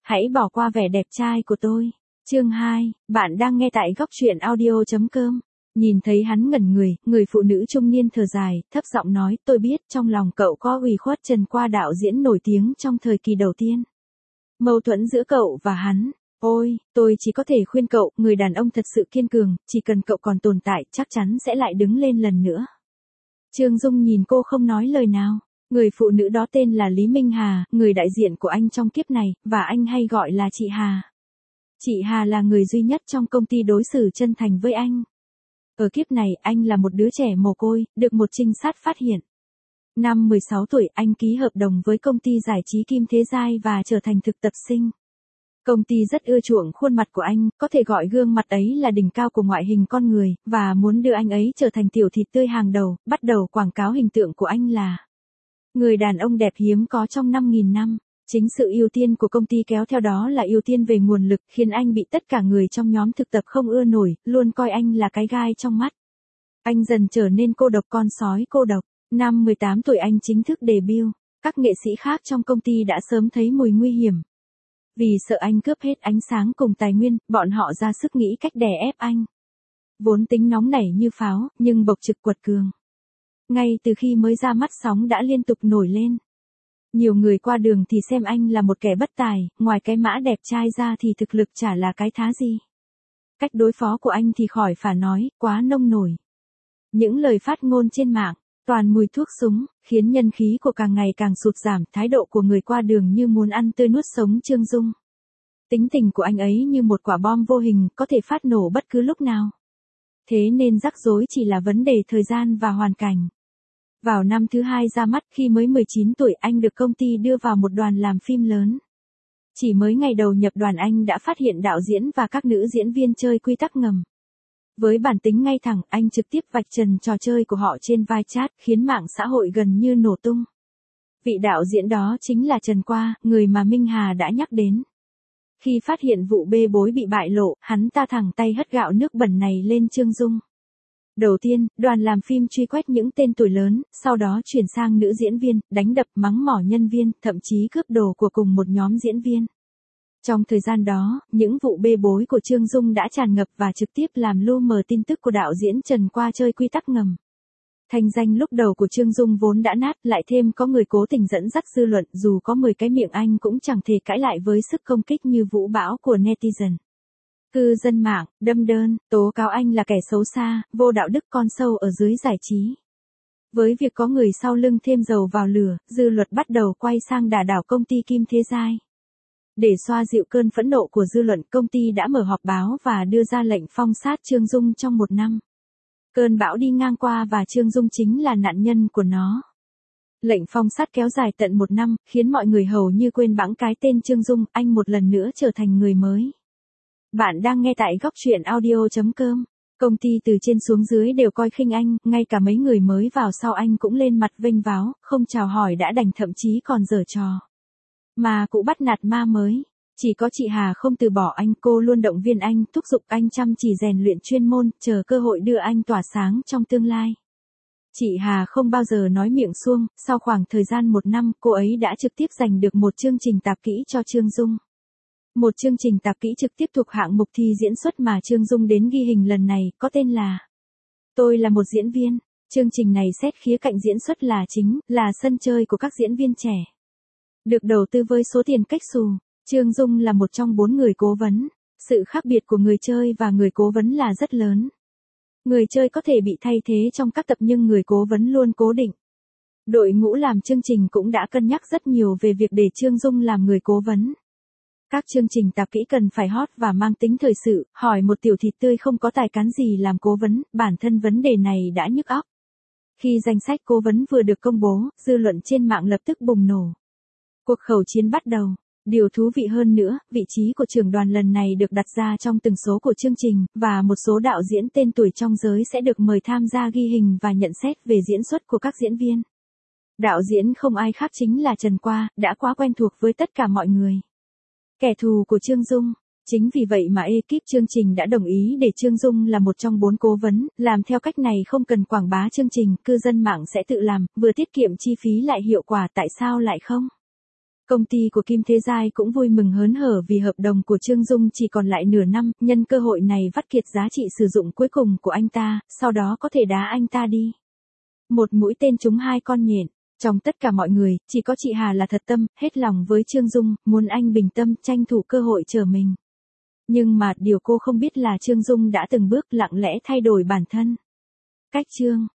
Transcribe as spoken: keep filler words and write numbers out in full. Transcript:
Hãy bỏ qua vẻ đẹp trai của tôi. Chương hai, bạn đang nghe tại góc truyện audio chấm com. Nhìn thấy hắn ngẩn người, người phụ nữ trung niên thở dài, thấp giọng nói, tôi biết trong lòng cậu có ủy khuất Trần Qua đạo diễn nổi tiếng trong thời kỳ đầu tiên. Mâu thuẫn giữa cậu và hắn. Ôi, tôi chỉ có thể khuyên cậu, người đàn ông thật sự kiên cường, chỉ cần cậu còn tồn tại, chắc chắn sẽ lại đứng lên lần nữa. Trương Dung nhìn cô không nói lời nào. Người phụ nữ đó tên là Lý Minh Hà, người đại diện của anh trong kiếp này, và anh hay gọi là chị Hà. Chị Hà là người duy nhất trong công ty đối xử chân thành với anh. Ở kiếp này, anh là một đứa trẻ mồ côi, được một trinh sát phát hiện. Năm mười sáu tuổi, anh ký hợp đồng với công ty giải trí Kim Thế Giai và trở thành thực tập sinh. Công ty rất ưa chuộng khuôn mặt của anh, có thể gọi gương mặt ấy là đỉnh cao của ngoại hình con người, và muốn đưa anh ấy trở thành tiểu thịt tươi hàng đầu, bắt đầu quảng cáo hình tượng của anh là người đàn ông đẹp hiếm có trong năm nghìn năm. Chính sự ưu tiên của công ty kéo theo đó là ưu tiên về nguồn lực, khiến anh bị tất cả người trong nhóm thực tập không ưa nổi, luôn coi anh là cái gai trong mắt. Anh dần trở nên cô độc, con sói cô độc. Năm mười tám tuổi anh chính thức debut. Các nghệ sĩ khác trong công ty đã sớm thấy mùi nguy hiểm. Vì sợ anh cướp hết ánh sáng cùng tài nguyên, bọn họ ra sức nghĩ cách đè ép anh. Vốn tính nóng nảy như pháo, nhưng bộc trực quật cường. Ngay từ khi mới ra mắt sóng đã liên tục nổi lên. Nhiều người qua đường thì xem anh là một kẻ bất tài, ngoài cái mã đẹp trai ra thì thực lực chả là cái thá gì. Cách đối phó của anh thì khỏi phải nói, quá nông nổi. Những lời phát ngôn trên mạng, toàn mùi thuốc súng, khiến nhân khí của càng ngày càng sụt giảm, thái độ của người qua đường như muốn ăn tươi nuốt sống Trương Dung. Tính tình của anh ấy như một quả bom vô hình, có thể phát nổ bất cứ lúc nào. Thế nên rắc rối chỉ là vấn đề thời gian và hoàn cảnh. Vào năm thứ hai ra mắt, khi mới mười chín tuổi, anh được công ty đưa vào một đoàn làm phim lớn. Chỉ mới ngày đầu nhập đoàn anh đã phát hiện đạo diễn và các nữ diễn viên chơi quy tắc ngầm. Với bản tính ngay thẳng, anh trực tiếp vạch trần trò chơi của họ trên vai chat, khiến mạng xã hội gần như nổ tung. Vị đạo diễn đó chính là Trần Qua, người mà Minh Hà đã nhắc đến. Khi phát hiện vụ bê bối bị bại lộ, hắn ta thẳng tay hất gạo nước bẩn này lên Trương Dung. Đầu tiên, đoàn làm phim truy quét những tên tuổi lớn, sau đó chuyển sang nữ diễn viên, đánh đập mắng mỏ nhân viên, thậm chí cướp đồ của cùng một nhóm diễn viên. Trong thời gian đó, những vụ bê bối của Trương Dung đã tràn ngập và trực tiếp làm lu mờ tin tức của đạo diễn Trần Qua chơi quy tắc ngầm. Thành danh lúc đầu của Trương Dung vốn đã nát, lại thêm có người cố tình dẫn dắt dư luận, dù có mười cái miệng anh cũng chẳng thể cãi lại với sức công kích như vũ bão của netizen. Cư dân mạng, đâm đơn, tố cáo anh là kẻ xấu xa, vô đạo đức, con sâu ở dưới giải trí. Với việc có người sau lưng thêm dầu vào lửa, dư luận bắt đầu quay sang đả đảo công ty Kim Thế Giai. Để xoa dịu cơn phẫn nộ của dư luận, công ty đã mở họp báo và đưa ra lệnh phong sát Trương Dung trong một năm. Cơn bão đi ngang qua và Trương Dung chính là nạn nhân của nó. Lệnh phong sát kéo dài tận một năm, khiến mọi người hầu như quên bẵng cái tên Trương Dung, anh một lần nữa trở thành người mới. Bạn đang nghe tại góc truyện audio chấm com. Công ty từ trên xuống dưới đều coi khinh anh, ngay cả mấy người mới vào sau anh cũng lên mặt vênh váo, không chào hỏi đã đành, thậm chí còn giở trò. Mà cụ bắt nạt ma mới. Chỉ có chị Hà không từ bỏ anh, cô luôn động viên anh, thúc giục anh chăm chỉ rèn luyện chuyên môn, chờ cơ hội đưa anh tỏa sáng trong tương lai. Chị Hà không bao giờ nói miệng suông, sau khoảng thời gian một năm, cô ấy đã trực tiếp giành được một chương trình tạp kỹ cho Trương Dung. Một chương trình tạp kỹ trực tiếp thuộc hạng mục thi diễn xuất mà Trương Dung đến ghi hình lần này, có tên là Tôi là một diễn viên. Chương trình này xét khía cạnh diễn xuất là chính, là sân chơi của các diễn viên trẻ. Được đầu tư với số tiền cách xù. Trương Dung là một trong bốn người cố vấn. Sự khác biệt của người chơi và người cố vấn là rất lớn. Người chơi có thể bị thay thế trong các tập nhưng người cố vấn luôn cố định. Đội ngũ làm chương trình cũng đã cân nhắc rất nhiều về việc để Trương Dung làm người cố vấn. Các chương trình tạp kỹ cần phải hot và mang tính thời sự, hỏi một tiểu thịt tươi không có tài cán gì làm cố vấn, bản thân vấn đề này đã nhức óc. Khi danh sách cố vấn vừa được công bố, dư luận trên mạng lập tức bùng nổ. Cuộc khẩu chiến bắt đầu. Điều thú vị hơn nữa, vị trí của trưởng đoàn lần này được đặt ra trong từng số của chương trình, và một số đạo diễn tên tuổi trong giới sẽ được mời tham gia ghi hình và nhận xét về diễn xuất của các diễn viên. Đạo diễn không ai khác chính là Trần Qua, đã quá quen thuộc với tất cả mọi người. Kẻ thù của Trương Dung. Chính vì vậy mà ekip chương trình đã đồng ý để Trương Dung là một trong bốn cố vấn, làm theo cách này không cần quảng bá chương trình, cư dân mạng sẽ tự làm, vừa tiết kiệm chi phí lại hiệu quả, tại sao lại không? Công ty của Kim Thế Giai cũng vui mừng hớn hở vì hợp đồng của Trương Dung chỉ còn lại nửa năm, nhân cơ hội này vắt kiệt giá trị sử dụng cuối cùng của anh ta, sau đó có thể đá anh ta đi. Một mũi tên trúng hai con nhện. Trong tất cả mọi người, chỉ có chị Hà là thật tâm, hết lòng với Trương Dung, muốn anh bình tâm, tranh thủ cơ hội chờ mình. Nhưng mà điều cô không biết là Trương Dung đã từng bước lặng lẽ thay đổi bản thân. Cách chương